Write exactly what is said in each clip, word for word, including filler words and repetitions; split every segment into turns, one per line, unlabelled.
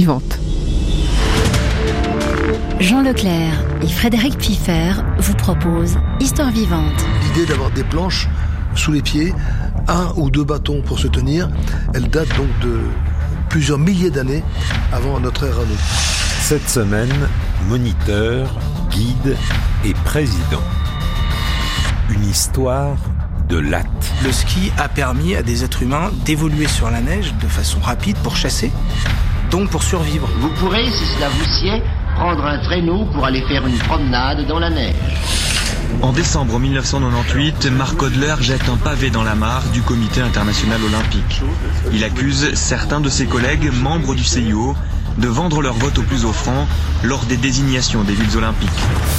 vivante.
Jean Leclerc et Frédéric Piffer vous proposent Histoire vivante.
L'idée d'avoir des planches sous les pieds, un ou deux bâtons pour se tenir, elle date donc de plusieurs milliers d'années avant notre ère à nous.
Cette semaine, moniteur, guide et président. Une histoire de latte.
Le ski a permis à des êtres humains d'évoluer sur la neige de façon rapide pour chasser, donc pour survivre.
Vous pourrez, si cela vous sied, prendre un traîneau pour aller faire une promenade dans la neige.
En décembre mille neuf cent quatre-vingt-dix-huit, Marc Hodler jette un pavé dans la mare du Comité international olympique. Il accuse certains de ses collègues, membres du C I O, de vendre leur vote au plus offrant lors des désignations des villes olympiques.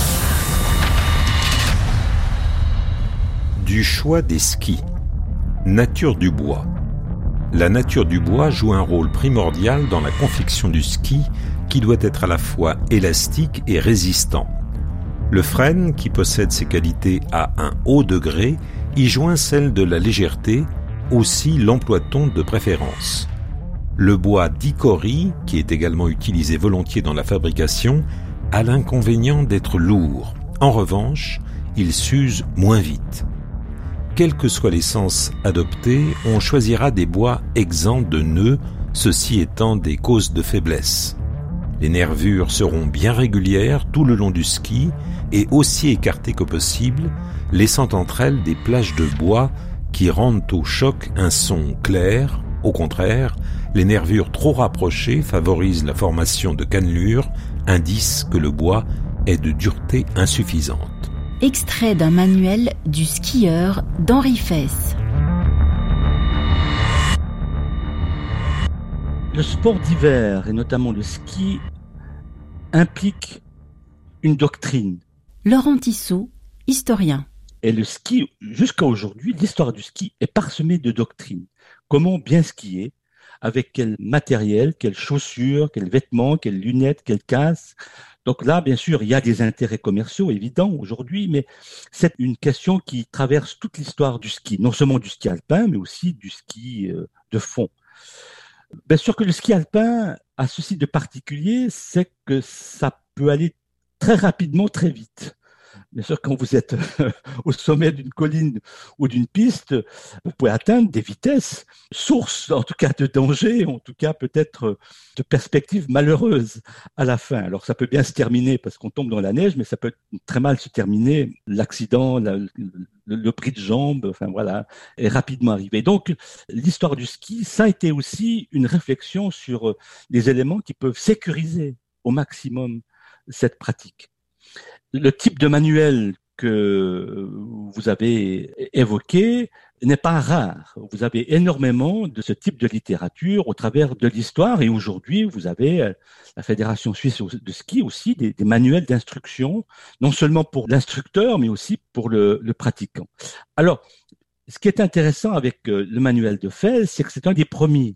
Du choix des skis. Nature du bois. La nature du bois joue un rôle primordial dans la confection du ski qui doit être à la fois élastique et résistant. Le frêne, qui possède ces qualités à un haut degré, y joint celle de la légèreté, aussi l'emploie-t-on de préférence. Le bois d'Icori, qui est également utilisé volontiers dans la fabrication, a l'inconvénient d'être lourd. En revanche, il s'use moins vite. Quel que soit l'essence adoptée, on choisira des bois exempts de nœuds, ceci étant des causes de faiblesse. Les nervures seront bien régulières tout le long du ski et aussi écartées que possible, laissant entre elles des plages de bois qui rendent au choc un son clair. Au contraire, les nervures trop rapprochées favorisent la formation de cannelures, indice que le bois est de dureté insuffisante.
Extrait d'un manuel du skieur d'Henri Fès.
Le sport d'hiver, et notamment le ski, implique une doctrine.
Laurent Tissot, historien.
Et le ski, jusqu'à aujourd'hui, l'histoire du ski est parsemée de doctrines. Comment bien skier, avec quel matériel, quelles chaussures, quels vêtements, quelles lunettes, quelles casques. Donc là, bien sûr, il y a des intérêts commerciaux évidents aujourd'hui, mais c'est une question qui traverse toute l'histoire du ski, non seulement du ski alpin, mais aussi du ski de fond. Bien sûr que le ski alpin a ceci de particulier, c'est que ça peut aller très rapidement, très vite. Bien sûr, quand vous êtes au sommet d'une colline ou d'une piste, vous pouvez atteindre des vitesses, source en tout cas de danger, en tout cas peut-être de perspectives malheureuses à la fin. Alors ça peut bien se terminer parce qu'on tombe dans la neige, mais ça peut très mal se terminer. L'accident, la, le, le prix de jambe, enfin voilà, est rapidement arrivé. Donc l'histoire du ski, ça a été aussi une réflexion sur les éléments qui peuvent sécuriser au maximum cette pratique. Le type de manuel que vous avez évoqué n'est pas rare. Vous avez énormément de ce type de littérature au travers de l'histoire et aujourd'hui, vous avez la Fédération suisse de ski aussi des, des manuels d'instruction, non seulement pour l'instructeur, mais aussi pour le, le pratiquant. Alors, ce qui est intéressant avec le manuel de Fès, c'est que c'est un des premiers.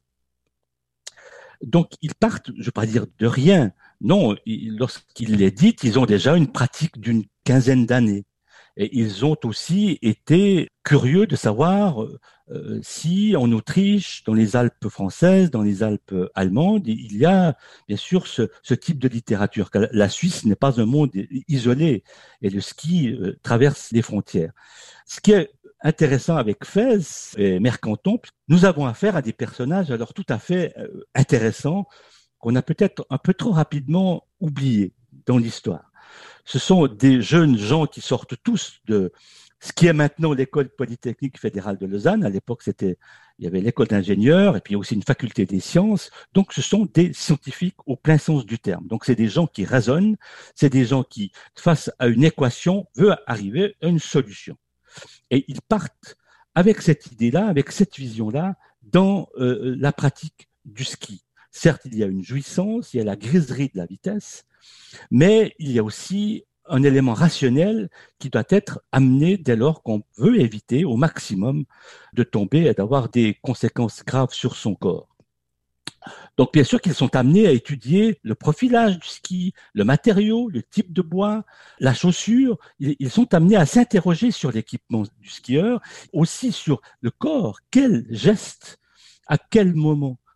Donc, ils partent, je ne vais pas dire de rien. Non, lorsqu'ils l'éditent, ils ont déjà une pratique d'une quinzaine d'années. Et ils ont aussi été curieux de savoir euh, si en Autriche, dans les Alpes françaises, dans les Alpes allemandes, il y a bien sûr ce, ce type de littérature. La Suisse n'est pas un monde isolé et le ski euh, traverse les frontières. Ce qui est intéressant avec Fès et Mercanton, nous avons affaire à des personnages alors tout à fait euh, intéressants qu'on a peut-être un peu trop rapidement oubliés dans l'histoire. Ce sont des jeunes gens qui sortent tous de ce qui est maintenant l'école polytechnique fédérale de Lausanne. À l'époque, c'était, il y avait l'école d'ingénieurs et puis aussi une faculté des sciences. Donc, ce sont des scientifiques au plein sens du terme. Donc, c'est des gens qui raisonnent, c'est des gens qui, face à une équation, veulent arriver à une solution. Et ils partent avec cette idée-là, avec cette vision-là, dans euh, la pratique du ski. Certes, il y a une jouissance, il y a la griserie de la vitesse, mais il y a aussi un élément rationnel qui doit être amené dès lors qu'on veut éviter au maximum de tomber et d'avoir des conséquences graves sur son corps. Donc, bien sûr qu'ils sont amenés à étudier le profilage du ski, le matériau, le type de bois, la chaussure. Ils sont amenés à s'interroger sur l'équipement du skieur, aussi sur le corps. Quel geste, à quel moment,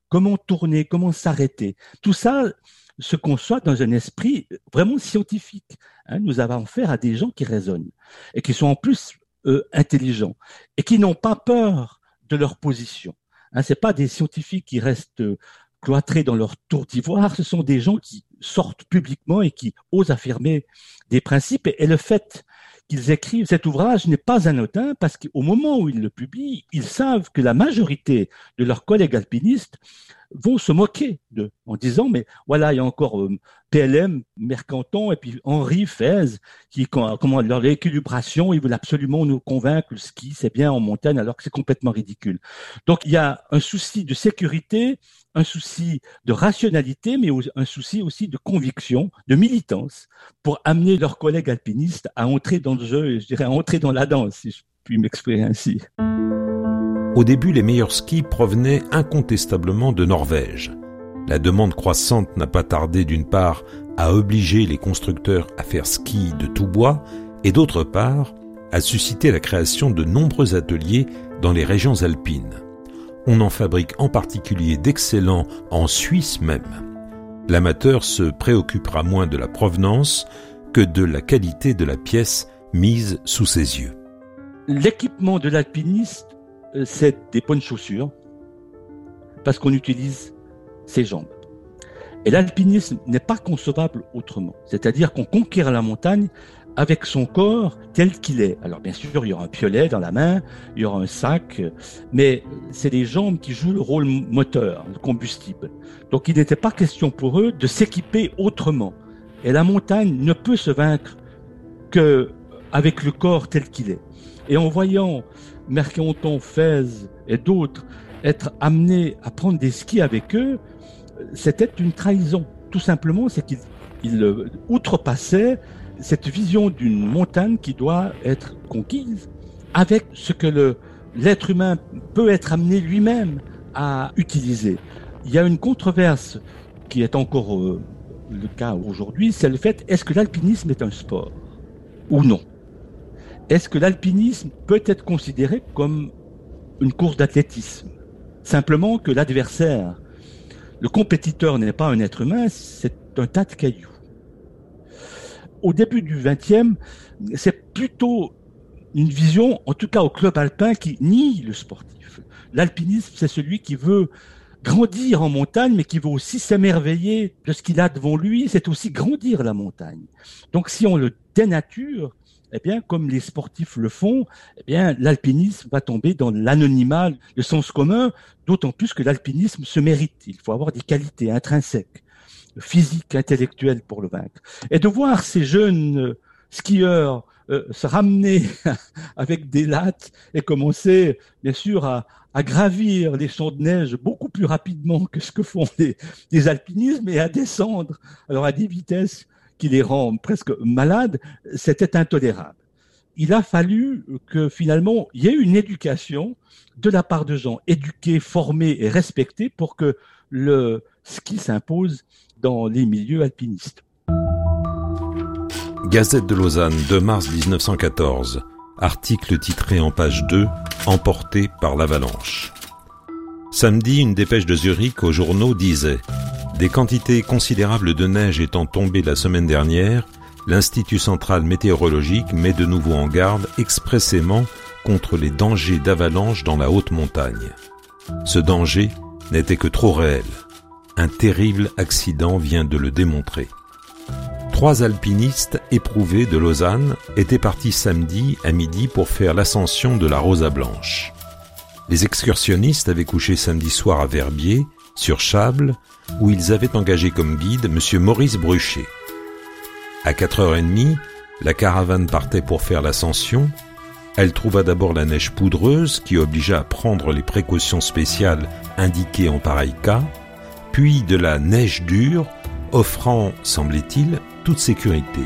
comment tourner, comment s'arrêter. Tout ça se conçoit dans un esprit vraiment scientifique. Hein, nous avons affaire à des gens qui raisonnent et qui sont en plus euh, intelligents et qui n'ont pas peur de leur position. Hein, c'est pas des scientifiques qui restent euh, cloîtrés dans leur tour d'ivoire, ce sont des gens qui sortent publiquement et qui osent affirmer des principes. Et, et le fait qu'ils écrivent cet ouvrage n'est pas anodin parce qu'au moment où ils le publient, ils savent que la majorité de leurs collègues alpinistes vont se moquer d'eux en disant mais voilà, il y a encore euh, P L M, Mercanton et puis Henri Fez qui, comment leur équilibration, ils veulent absolument nous convaincre que le ski c'est bien en montagne alors que c'est complètement ridicule. Donc il y a un souci de sécurité, un souci de rationalité, mais un souci aussi de conviction, de militance pour amener leurs collègues alpinistes à entrer dans le jeu et je dirais à entrer dans la danse, si je puis m'exprimer ainsi.
Au début, les meilleurs skis provenaient incontestablement de Norvège. La demande croissante n'a pas tardé d'une part à obliger les constructeurs à faire ski de tout bois et d'autre part à susciter la création de nombreux ateliers dans les régions alpines. On en fabrique en particulier d'excellents en Suisse même. L'amateur se préoccupera moins de la provenance que de la qualité de la pièce mise sous ses yeux.
L'équipement de l'alpiniste, c'est des bonnes chaussures parce qu'on utilise ses jambes. Et l'alpinisme n'est pas concevable autrement. C'est-à-dire qu'on conquiert la montagne avec son corps tel qu'il est. Alors bien sûr, il y aura un piolet dans la main, il y aura un sac, mais c'est les jambes qui jouent le rôle moteur, le combustible. Donc il n'était pas question pour eux de s'équiper autrement. Et la montagne ne peut se vaincre qu'avec le corps tel qu'il est. Et en voyant Mercanton, Fez et d'autres être amenés à prendre des skis avec eux, c'était une trahison. Tout simplement, c'est qu'ils ils outrepassaient cette vision d'une montagne qui doit être conquise avec ce que le, l'être humain peut être amené lui-même à utiliser. Il y a une controverse qui est encore euh, le cas aujourd'hui, c'est le fait, est-ce que l'alpinisme est un sport ou non ? Est-ce que l'alpinisme peut être considéré comme une course d'athlétisme ? Simplement que l'adversaire, le compétiteur n'est pas un être humain, c'est un tas de cailloux. Au début du vingtième, c'est plutôt une vision, en tout cas au club alpin, qui nie le sportif. L'alpinisme, c'est celui qui veut grandir en montagne, mais qui veut aussi s'émerveiller de ce qu'il a devant lui, c'est aussi grandir la montagne. Donc si on le dénature, eh bien, comme les sportifs le font, eh bien, l'alpinisme va tomber dans l'anonymat, le sens commun, d'autant plus que l'alpinisme se mérite. Il faut avoir des qualités intrinsèques, physiques, intellectuelles pour le vaincre. Et de voir ces jeunes skieurs euh, se ramener avec des lattes et commencer, bien sûr, à, à gravir les champs de neige beaucoup plus rapidement que ce que font les, les alpinistes, et à descendre, alors à des vitesses qui les rend presque malades, c'était intolérable. Il a fallu que finalement il y ait une éducation de la part de gens éduqués, formés et respectés pour que le ski s'impose dans les milieux alpinistes.
Gazette de Lausanne, deux mars dix-neuf cent quatorze. Article titré en page deux, emporté par l'avalanche. Samedi, une dépêche de Zurich aux journaux disait « Des quantités considérables de neige étant tombées la semaine dernière, l'Institut central météorologique met de nouveau en garde expressément contre les dangers d'avalanche dans la haute montagne. Ce danger n'était que trop réel. Un terrible accident vient de le démontrer. » Trois alpinistes éprouvés de Lausanne étaient partis samedi à midi pour faire l'ascension de la Rosa Blanche. Les excursionnistes avaient couché samedi soir à Verbier, sur Chable, où ils avaient engagé comme guide M. Maurice Bruchet. À quatre heures trente, la caravane partait pour faire l'ascension. Elle trouva d'abord la neige poudreuse qui obligea à prendre les précautions spéciales indiquées en pareil cas, puis de la neige dure, offrant, semblait-il, toute sécurité.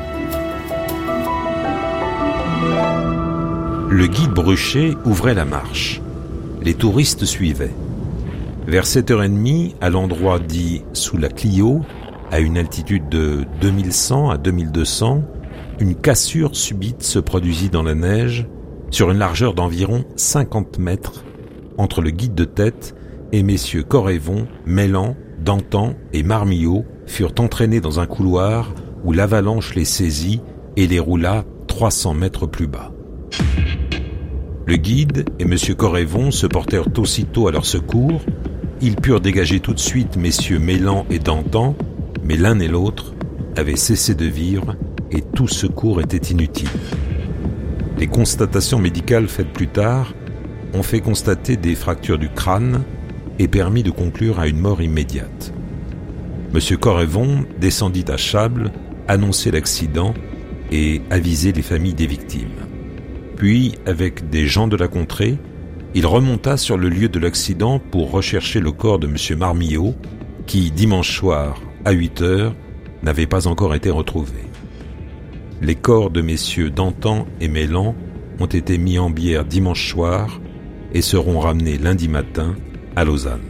Le guide Bruchet ouvrait la marche. Les touristes suivaient. Vers sept heures trente, à l'endroit dit sous la Clio, à une altitude de deux mille cent à deux mille deux cents, une cassure subite se produisit dans la neige sur une largeur d'environ cinquante mètres entre le guide de tête et messieurs Corrévon, Mélan, Dantan et Marmillot furent entraînés dans un couloir où l'avalanche les saisit et les roula trois cents mètres plus bas. Le guide et monsieur Corrévon se portèrent aussitôt à leur secours. Ils purent dégager tout de suite messieurs Mélan et Dantan, mais l'un et l'autre avaient cessé de vivre et tout secours était inutile. Les constatations médicales faites plus tard ont fait constater des fractures du crâne et permis de conclure à une mort immédiate. Monsieur Corrévon descendit à Chables, annoncer l'accident et aviser les familles des victimes. Puis, avec des gens de la contrée, il remonta sur le lieu de l'accident pour rechercher le corps de monsieur Marmillot, qui, dimanche soir, à huit heures, n'avait pas encore été retrouvé. Les corps de messieurs Dantan et Mélan ont été mis en bière dimanche soir et seront ramenés lundi matin à Lausanne.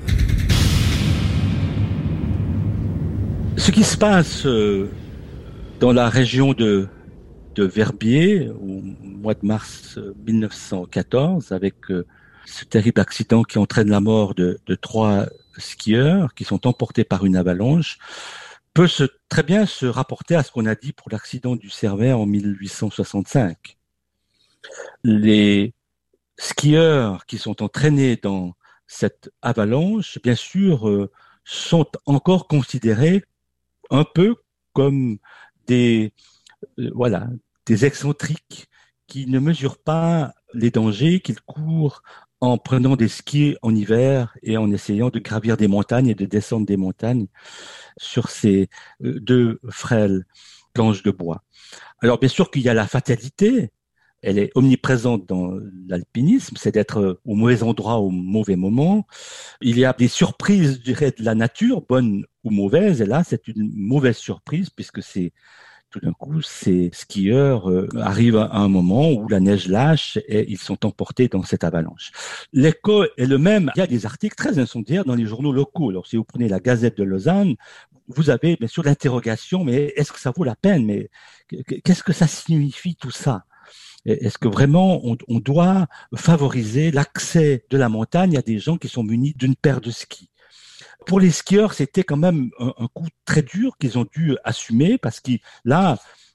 Ce qui se passe euh, dans la région de, de Verbier au mois de mars mille neuf cent quatorze, avec euh, ce terrible accident qui entraîne la mort de, de trois skieurs qui sont emportés par une avalanche, peut se, très bien se rapporter à ce qu'on a dit pour l'accident du Cervin en mille huit cent soixante-cinq. Les skieurs qui sont entraînés dans cette avalanche, bien sûr, euh, sont encore considérés un peu comme des, euh, voilà, des excentriques qui ne mesurent pas les dangers qu'ils courent en prenant des skis en hiver et en essayant de gravir des montagnes et de descendre des montagnes sur ces deux frêles planches de bois. Alors bien sûr qu'il y a la fatalité, elle est omniprésente dans l'alpinisme, c'est d'être au mauvais endroit au mauvais moment. Il y a des surprises, je dirais, de la nature, bonnes ou mauvaises, et là c'est une mauvaise surprise puisque c'est tout d'un coup, ces skieurs euh, arrivent à un moment où la neige lâche et ils sont emportés dans cette avalanche. L'écho est le même. Il y a des articles très incendiaires dans les journaux locaux. Alors, si vous prenez la Gazette de Lausanne, vous avez bien sûr l'interrogation, mais est-ce que ça vaut la peine? Mais qu'est-ce que ça signifie tout ça? Est-ce que vraiment on, on doit favoriser l'accès de la montagne à des gens qui sont munis d'une paire de skis? Pour les skieurs, c'était quand même un, un coup très dur qu'ils ont dû assumer parce que là,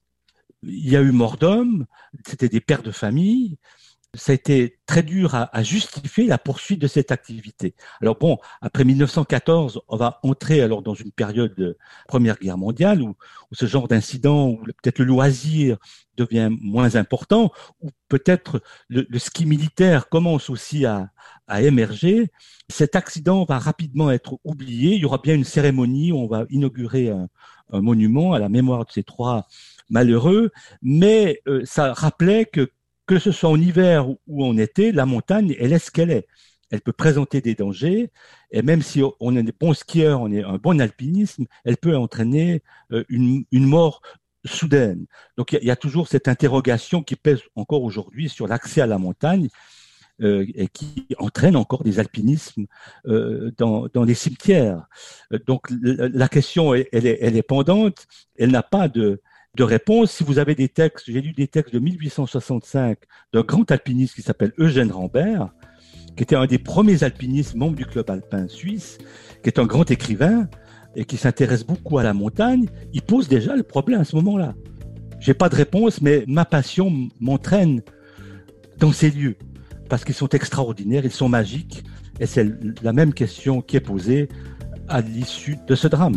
il y a eu mort d'homme, c'était des pères de famille. Ça a été très dur à, à justifier la poursuite de cette activité. Alors bon, après mille neuf cent quatorze, on va entrer alors dans une période de Première Guerre mondiale où, où ce genre d'incident, où peut-être le loisir devient moins important, ou peut-être le, le ski militaire commence aussi à, à émerger. Cet accident va rapidement être oublié. Il y aura bien une cérémonie où on va inaugurer un, un monument à la mémoire de ces trois malheureux, mais euh, ça rappelait que que ce soit en hiver ou en été, la montagne, elle est ce qu'elle est. Elle peut présenter des dangers, et même si on est des bons skieurs, on est un bon alpinisme, elle peut entraîner une, une mort soudaine. Donc il y, y a toujours cette interrogation qui pèse encore aujourd'hui sur l'accès à la montagne, euh, et qui entraîne encore des alpinismes euh, dans, dans les cimetières. Donc la question, elle, elle, est, elle est pendante, elle n'a pas de... de réponse. Si vous avez des textes, j'ai lu des textes de mille huit cent soixante-cinq d'un grand alpiniste qui s'appelle Eugène Rambert, qui était un des premiers alpinistes membres du club alpin suisse, qui est un grand écrivain et qui s'intéresse beaucoup à la montagne. Il pose déjà le problème à ce moment-là. J'ai pas de réponse, mais ma passion m'entraîne dans ces lieux parce qu'ils sont extraordinaires, ils sont magiques, et c'est la même question qui est posée à l'issue de ce drame.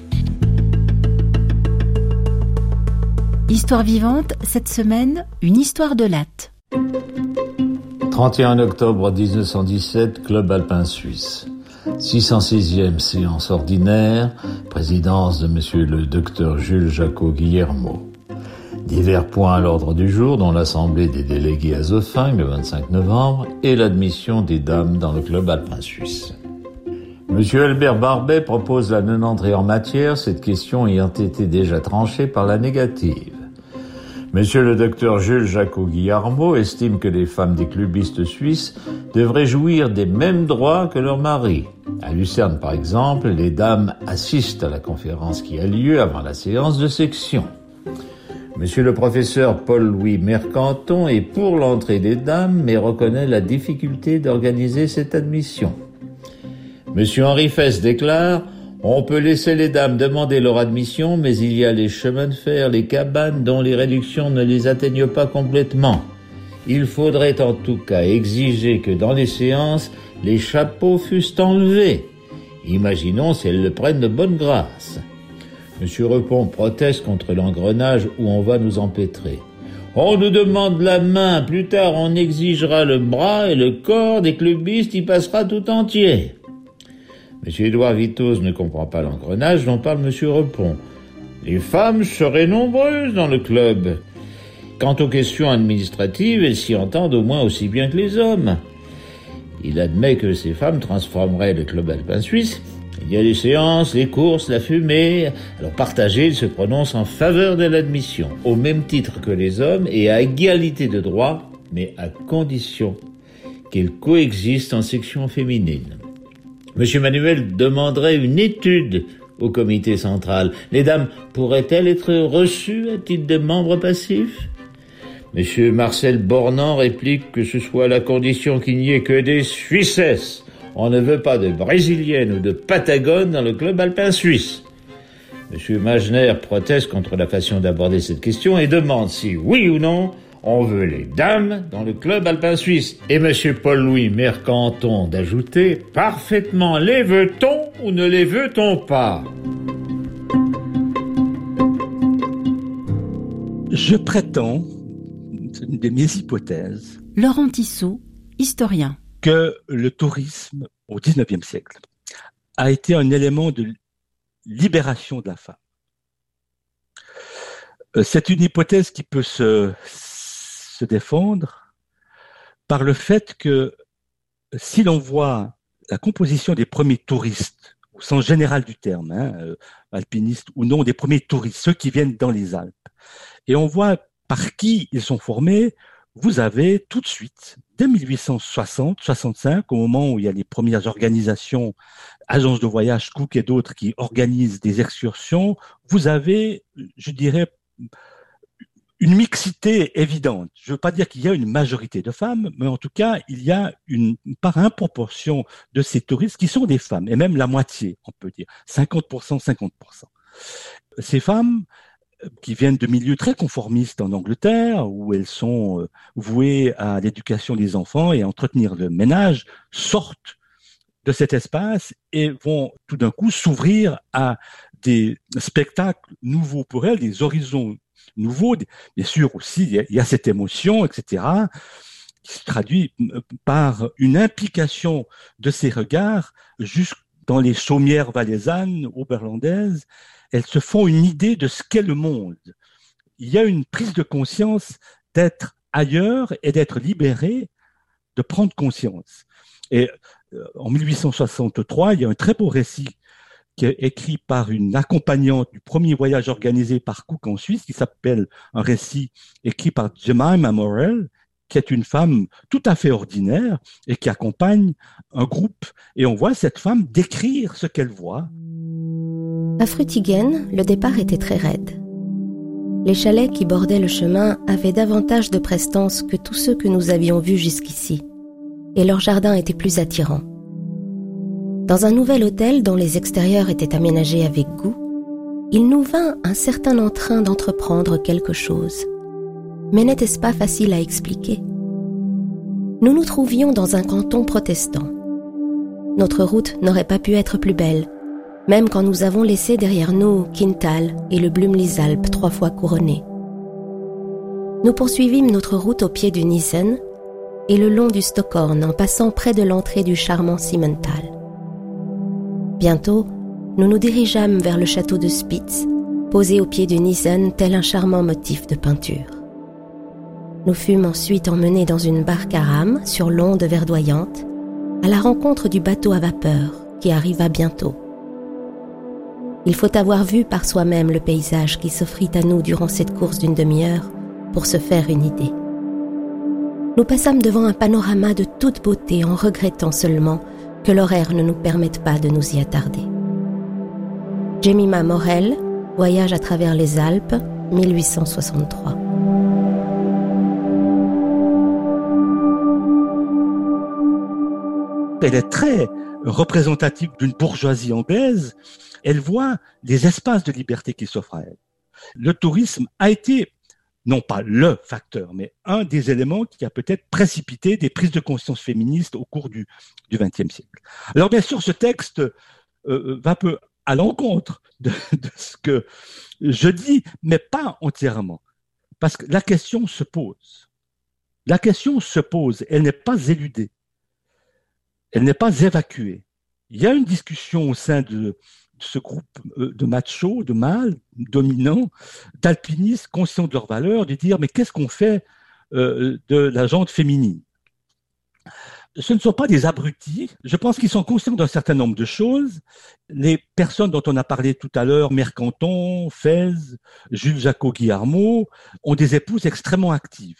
Histoire vivante, cette semaine, une histoire de latte.
trente et un octobre dix-neuf cent dix-sept, Club alpin suisse. six cent sixième séance ordinaire, présidence de monsieur le docteur Jules Jacot Guillermo. Divers points à l'ordre du jour, dont l'assemblée des délégués à Zofingue le vingt-cinq novembre et l'admission des dames dans le Club alpin suisse. Monsieur Albert Barbet propose la non-entrée en matière, cette question ayant été déjà tranchée par la négative. Monsieur le docteur Jules Jacot Guillermo estime que les femmes des clubistes suisses devraient jouir des mêmes droits que leurs maris. À Lucerne, par exemple, les dames assistent à la conférence qui a lieu avant la séance de section. Monsieur le professeur Paul-Louis Mercanton est pour l'entrée des dames, mais reconnaît la difficulté d'organiser cette admission. Monsieur Henri Fess déclare « On peut laisser les dames demander leur admission, mais il y a les chemins de fer, les cabanes dont les réductions ne les atteignent pas complètement. Il faudrait en tout cas exiger que dans les séances, les chapeaux fussent enlevés. Imaginons si elles le prennent de bonne grâce. » Monsieur Repon proteste contre l'engrenage où on va nous empêtrer. « On nous demande la main, plus tard on exigera le bras et le corps des clubistes y passera tout entier. » Monsieur Édouard Vitoz ne comprend pas l'engrenage dont parle Monsieur Repon. Les femmes seraient nombreuses dans le club. Quant aux questions administratives, elles s'y entendent au moins aussi bien que les hommes. Il admet que ces femmes transformeraient le club alpin suisse. Il y a les séances, les courses, la fumée. Alors partagé, il se prononce en faveur de l'admission, au même titre que les hommes et à égalité de droit, mais à condition qu'elles coexistent en section féminine. Monsieur Manuel demanderait une étude au comité central. Les dames pourraient-elles être reçues à titre de membres passifs? Monsieur Marcel Bornand réplique que ce soit à la condition qu'il n'y ait que des Suissesses. On ne veut pas de Brésiliennes ou de Patagones dans le club alpin suisse. Monsieur Magner proteste contre la façon d'aborder cette question et demande si, oui ou non, on veut les dames dans le club alpin suisse. Et monsieur Paul-Louis Mercanton d'ajouter, parfaitement, les veut-on ou ne les veut-on pas?
Je prétends, c'est une de mes hypothèses,
Laurent Tissot, historien,
que le tourisme au dix-neuvième siècle a été un élément de libération de la femme. C'est une hypothèse qui peut se, se défendre par le fait que si l'on voit la composition des premiers touristes, au sens général du terme, hein, alpinistes ou non, des premiers touristes, ceux qui viennent dans les Alpes, et on voit par qui ils sont formés, vous avez tout de suite, dès mille huit cent soixante soixante-cinq, au moment où il y a les premières organisations, agences de voyage, Cook et d'autres qui organisent des excursions, vous avez, je dirais, une mixité évidente. Je ne veux pas dire qu'il y a une majorité de femmes, mais en tout cas, il y a une part importante proportion de ces touristes qui sont des femmes, et même la moitié, on peut dire, cinquante pour cent, cinquante pour cent. Ces femmes qui viennent de milieux très conformistes en Angleterre, où elles sont vouées à l'éducation des enfants et à entretenir le ménage, sortent de cet espace et vont tout d'un coup s'ouvrir à des spectacles nouveaux pour elles, des horizons nouveaux. Bien sûr aussi, il y a, il y a cette émotion, et cetera, qui se traduit par une implication de ces regards jusque dans les chaumières valaisannes, oberlandaises. Elles se font une idée de ce qu'est le monde. Il y a une prise de conscience d'être ailleurs et d'être libéré, de prendre conscience. Et en mille huit cent soixante-trois, il y a un très beau récit qui est écrit par une accompagnante du premier voyage organisé par Cook en Suisse, qui s'appelle un récit écrit par Jemima Morrell, qui est une femme tout à fait ordinaire et qui accompagne un groupe. Et on voit cette femme décrire ce qu'elle voit.
À Frutigen, le départ était très raide. Les chalets qui bordaient le chemin avaient davantage de prestance que tous ceux que nous avions vus jusqu'ici, et leur jardin était plus attirant. Dans un nouvel hôtel dont les extérieurs étaient aménagés avec goût, il nous vint un certain entrain d'entreprendre quelque chose. Mais n'était-ce pas facile à expliquer? Nous nous trouvions dans un canton protestant. Notre route n'aurait pas pu être plus belle, même quand nous avons laissé derrière nous Quintal et le Blümlisalp trois fois couronnés. Nous poursuivîmes notre route au pied du Nissen et le long du Stockhorn en passant près de l'entrée du charmant Simmental. Bientôt, nous nous dirigeâmes vers le château de Spitz, posé au pied du Nissen tel un charmant motif de peinture. Nous fûmes ensuite emmenés dans une barque à rame sur l'onde verdoyante à la rencontre du bateau à vapeur qui arriva bientôt. Il faut avoir vu par soi-même le paysage qui s'offrit à nous durant cette course d'une demi-heure pour se faire une idée. Nous passâmes devant un panorama de toute beauté en regrettant seulement que l'horaire ne nous permette pas de nous y attarder. Jemima Morrell, Voyage à travers les Alpes, mille huit cent soixante-trois.
Elle est très représentative d'une bourgeoisie anglaise, elle voit les espaces de liberté qui s'offrent à elle. Le tourisme a été, non pas le facteur, mais un des éléments qui a peut-être précipité des prises de conscience féministes au cours du vingtième siècle. Alors bien sûr, ce texte euh, va un peu à l'encontre de, de ce que je dis, mais pas entièrement. Parce que la question se pose. La question se pose, elle n'est pas éludée. Elle n'est pas évacuée. Il y a une discussion au sein de, de ce groupe de machos, de mâles, dominants, d'alpinistes conscients de leurs valeurs, de dire mais qu'est-ce qu'on fait euh, de la gente féminine? Ce ne sont pas des abrutis. Je pense qu'ils sont conscients d'un certain nombre de choses. Les personnes dont on a parlé tout à l'heure, Mercanton, Fez, Jules Jacot-Guillarmot, ont des épouses extrêmement actives.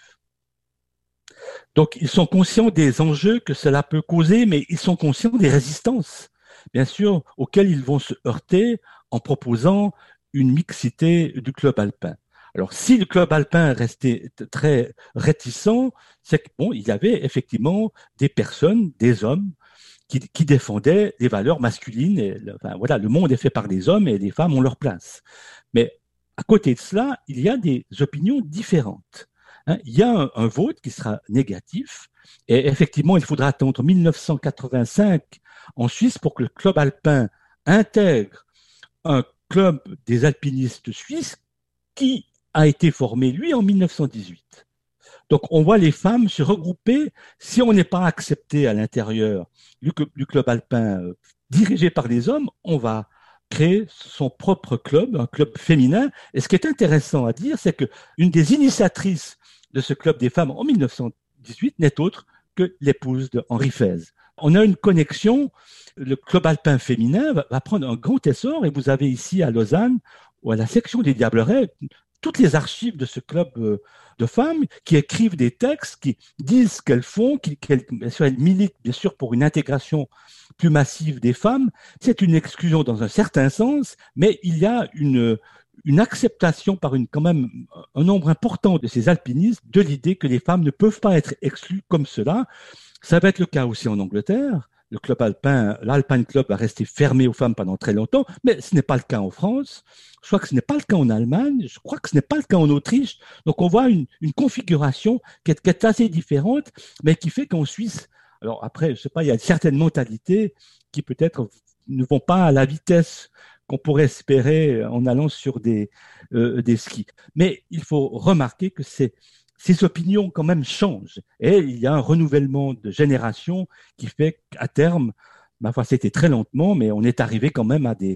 Donc, ils sont conscients des enjeux que cela peut causer, mais ils sont conscients des résistances, bien sûr, auxquelles ils vont se heurter en proposant une mixité du club alpin. Alors, si le club alpin restait très réticent, c'est que bon, il y avait effectivement des personnes, des hommes, qui, qui défendaient les valeurs masculines. Et, enfin, voilà, le monde est fait par les hommes et les femmes ont leur place. Mais à côté de cela, il y a des opinions différentes. Hein, il y a un, un vote qui sera négatif, et effectivement, il faudra attendre mille neuf cent quatre-vingt-cinq en Suisse pour que le club alpin intègre un club des alpinistes suisses qui a été formé, lui, en mille neuf cent dix-huit. Donc, on voit les femmes se regrouper. Si on n'est pas accepté à l'intérieur du, du club alpin euh, dirigé par les hommes, on va créer son propre club, un club féminin. Et ce qui est intéressant à dire, c'est qu'une des initiatrices de ce club des femmes en mille neuf cent dix-huit n'est autre que l'épouse de Henri Fez. On a une connexion. Le club alpin féminin va, va prendre un grand essor, et vous avez ici à Lausanne, ou à la section des Diablerets, toutes les archives de ce club de femmes qui écrivent des textes, qui disent ce qu'elles font, qui, qu'elles, bien sûr, elles militent bien sûr pour une intégration plus massive des femmes. C'est une exclusion dans un certain sens, mais il y a une, une acceptation par une, quand même un nombre important de ces alpinistes de l'idée que les femmes ne peuvent pas être exclues comme cela. Ça va être le cas aussi en Angleterre. Le club alpin, l'Alpine Club va rester fermé aux femmes pendant très longtemps, mais ce n'est pas le cas en France. Je crois que ce n'est pas le cas en Allemagne. Je crois que ce n'est pas le cas en Autriche. Donc, on voit une, une configuration qui est, qui est assez différente, mais qui fait qu'en Suisse, alors après, je sais pas, il y a certaines mentalités qui peut-être ne vont pas à la vitesse qu'on pourrait espérer en allant sur des, euh, des skis. Mais il faut remarquer que c'est ces opinions quand même changent. Et il y a un renouvellement de génération qui fait qu'à terme, ma foi, c'était très lentement, mais on est arrivé quand même à des,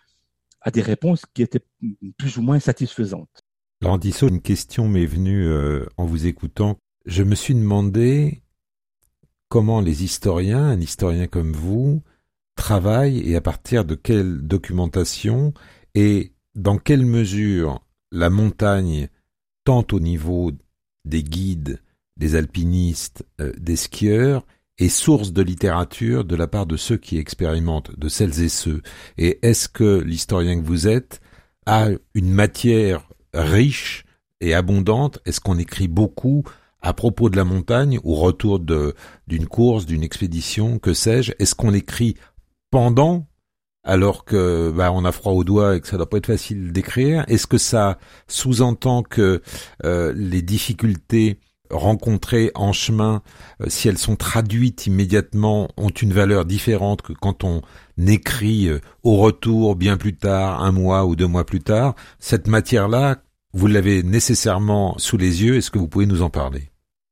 à des réponses qui étaient plus ou moins satisfaisantes.
Laurent Tissot, une question m'est venue euh, en vous écoutant. Je me suis demandé comment les historiens, un historien comme vous, travaillent et à partir de quelle documentation et dans quelle mesure la montagne, tant au niveau des guides, des alpinistes, euh, des skieurs, est source de littérature de la part de ceux qui expérimentent, de celles et ceux. Et est-ce que l'historien que vous êtes a une matière riche et abondante? Est-ce qu'on écrit beaucoup à propos de la montagne, au retour de, d'une course, d'une expédition, que sais-je? Est-ce qu'on écrit pendant, alors que bah, on a froid aux doigts et que ça doit pas être facile d'écrire? Est-ce que ça sous-entend que euh, les difficultés rencontrées en chemin, euh, si elles sont traduites immédiatement, ont une valeur différente que quand on écrit euh, au retour, bien plus tard, un mois ou deux mois plus tard? Cette matière-là, vous l'avez nécessairement sous les yeux. Est-ce que vous pouvez nous en parler?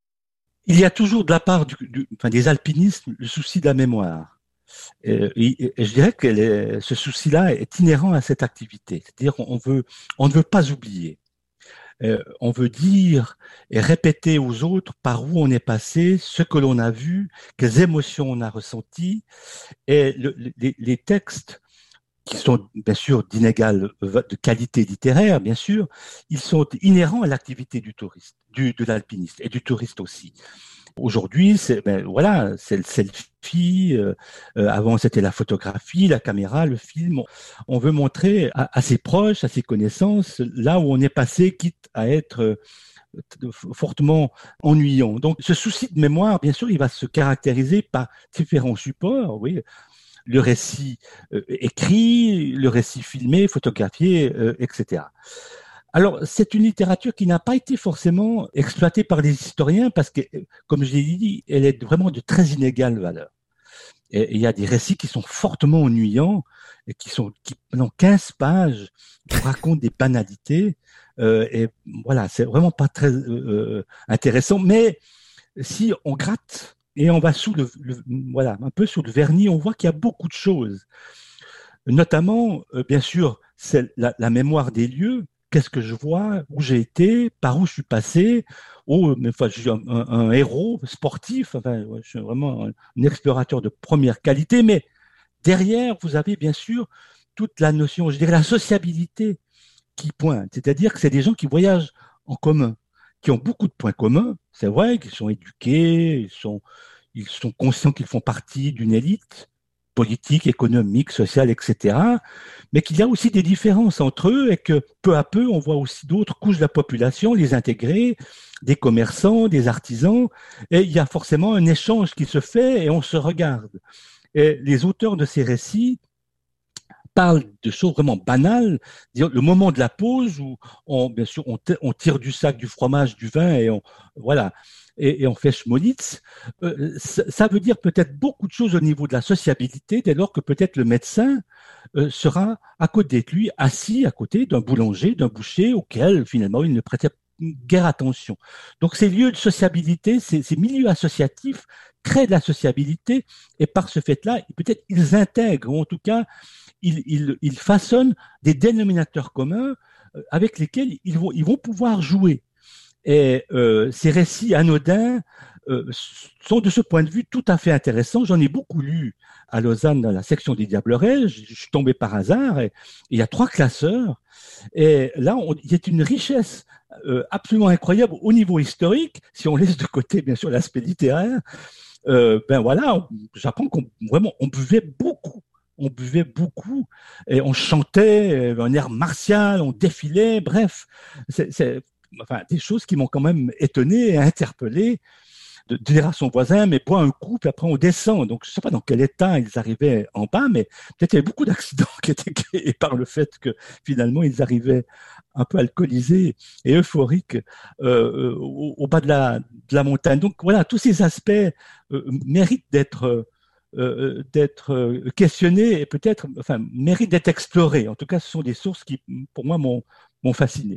Il y a toujours de la part du, du, enfin, des alpinistes le souci de la mémoire. Et, et, et je dirais que les, ce souci-là est inhérent à cette activité. C'est-à-dire qu'on veut, on ne veut pas oublier. Euh, on veut dire et répéter aux autres par où on est passé, ce que l'on a vu, quelles émotions on a ressenties. Et le, les, les textes, qui sont bien sûr d'inégale de qualité littéraire, bien sûr, ils sont inhérents à l'activité du touriste, du, de l'alpiniste et du touriste aussi. Aujourd'hui, c'est ben voilà, c'est le selfie. Euh, euh, avant, c'était la photographie, la caméra, le film. On, on veut montrer à, à ses proches, à ses connaissances, là où on est passé, quitte à être euh, fortement ennuyant. Donc, ce souci de mémoire, bien sûr, il va se caractériser par différents supports. Oui, le récit euh, écrit, le récit filmé, photographié, euh, et cetera. Alors, c'est une littérature qui n'a pas été forcément exploitée par les historiens parce que, comme je l'ai dit, elle est vraiment de très inégale valeur. Et il y a des récits qui sont fortement ennuyants et qui sont, qui, pendant quinze pages, qui racontent des banalités. Euh, et voilà, c'est vraiment pas très euh, intéressant. Mais si on gratte et on va sous le, le, voilà, un peu sous le vernis, on voit qu'il y a beaucoup de choses. Notamment, euh, bien sûr, c'est la, la mémoire des lieux. Qu'est-ce que je vois, où j'ai été, par où je suis passé. Oh, mais enfin, je suis un, un, un héros sportif. Enfin, je suis vraiment un, un explorateur de première qualité. Mais derrière, vous avez bien sûr toute la notion, je dirais, la sociabilité qui pointe. C'est-à-dire que c'est des gens qui voyagent en commun, qui ont beaucoup de points communs. C'est vrai qu'ils sont éduqués, ils sont, ils sont conscients qu'ils font partie d'une élite politique, économique, sociale, et cetera, mais qu'il y a aussi des différences entre eux et que peu à peu, on voit aussi d'autres couches de la population les intégrer, des commerçants, des artisans, et il y a forcément un échange qui se fait et on se regarde. Et les auteurs de ces récits parlent de choses vraiment banales, le moment de la pause où on, bien sûr, on, t- on tire du sac du fromage, du vin et on, voilà. Et, et on fait schmolitz, euh, ça, ça veut dire peut-être beaucoup de choses au niveau de la sociabilité, dès lors que peut-être le médecin euh, sera à côté de lui, assis à côté d'un boulanger, d'un boucher, auquel finalement il ne prêtait guère attention. Donc ces lieux de sociabilité, ces, ces milieux associatifs créent de la sociabilité, et par ce fait-là, peut-être ils intègrent, ou en tout cas, ils, ils, ils façonnent des dénominateurs communs avec lesquels ils vont, ils vont pouvoir jouer. Et euh, ces récits anodins euh, sont de ce point de vue tout à fait intéressants. J'en ai beaucoup lu à Lausanne dans la section des Diablerets. Je, je suis tombé par hasard et, et il y a trois classeurs. Et là, on, il y a une richesse euh, absolument incroyable au niveau historique, si on laisse de côté bien sûr l'aspect littéraire. Euh, ben voilà, on, j'apprends qu'on vraiment on buvait beaucoup. On buvait beaucoup et on chantait un air martial, on défilait, bref, c'est, c'est enfin, des choses qui m'ont quand même étonné et interpellé, de, de dire à son voisin, mais bois un coup, puis après on descend. Donc, je ne sais pas dans quel état ils arrivaient en bas, mais peut-être qu'il y avait beaucoup d'accidents qui étaient créés par le fait que finalement, ils arrivaient un peu alcoolisés et euphoriques euh, au, au bas de la, de la montagne. Donc, voilà, tous ces aspects euh, méritent d'être... Euh, d'être questionnés et peut-être, enfin, méritent d'être explorés. En tout cas, ce sont des sources qui, pour moi, m'ont, m'ont fasciné.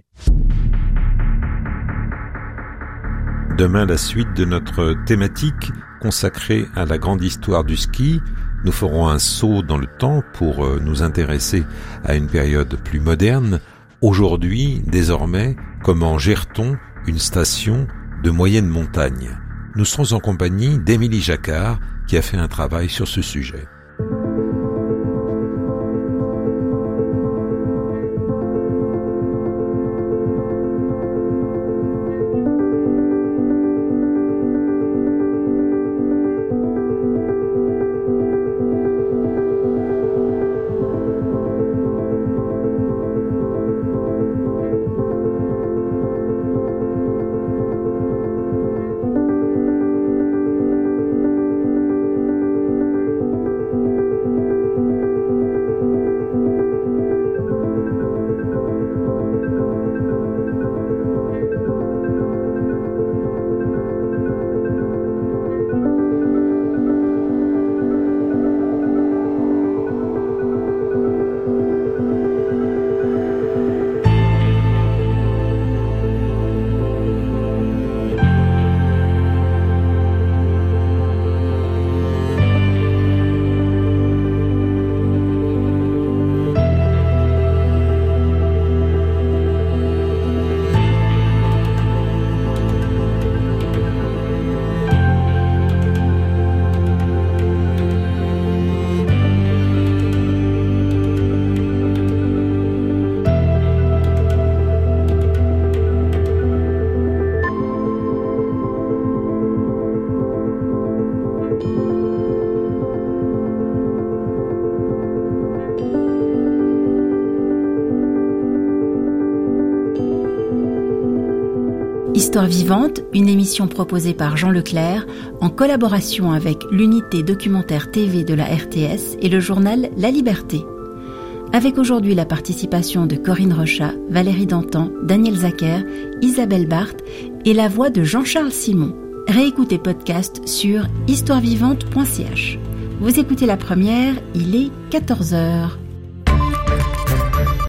Demain, la suite de notre thématique consacrée à la grande histoire du ski. Nous ferons un saut dans le temps pour nous intéresser à une période plus moderne. Aujourd'hui, désormais, comment gère-t-on une station de moyenne montagne ? Nous serons en compagnie d'Émilie Jacquard, qui a fait un travail sur ce sujet.
Histoire vivante, une émission proposée par Jean Leclerc en collaboration avec l'unité documentaire T V de la R T S et le journal La Liberté. Avec aujourd'hui la participation de Corinne Rochat, Valérie Dantan, Daniel Zacher, Isabelle Barthes et la voix de Jean-Charles Simon. Réécoutez podcast sur histoire vivante point c h. Vous écoutez la première, il est quatorze heures.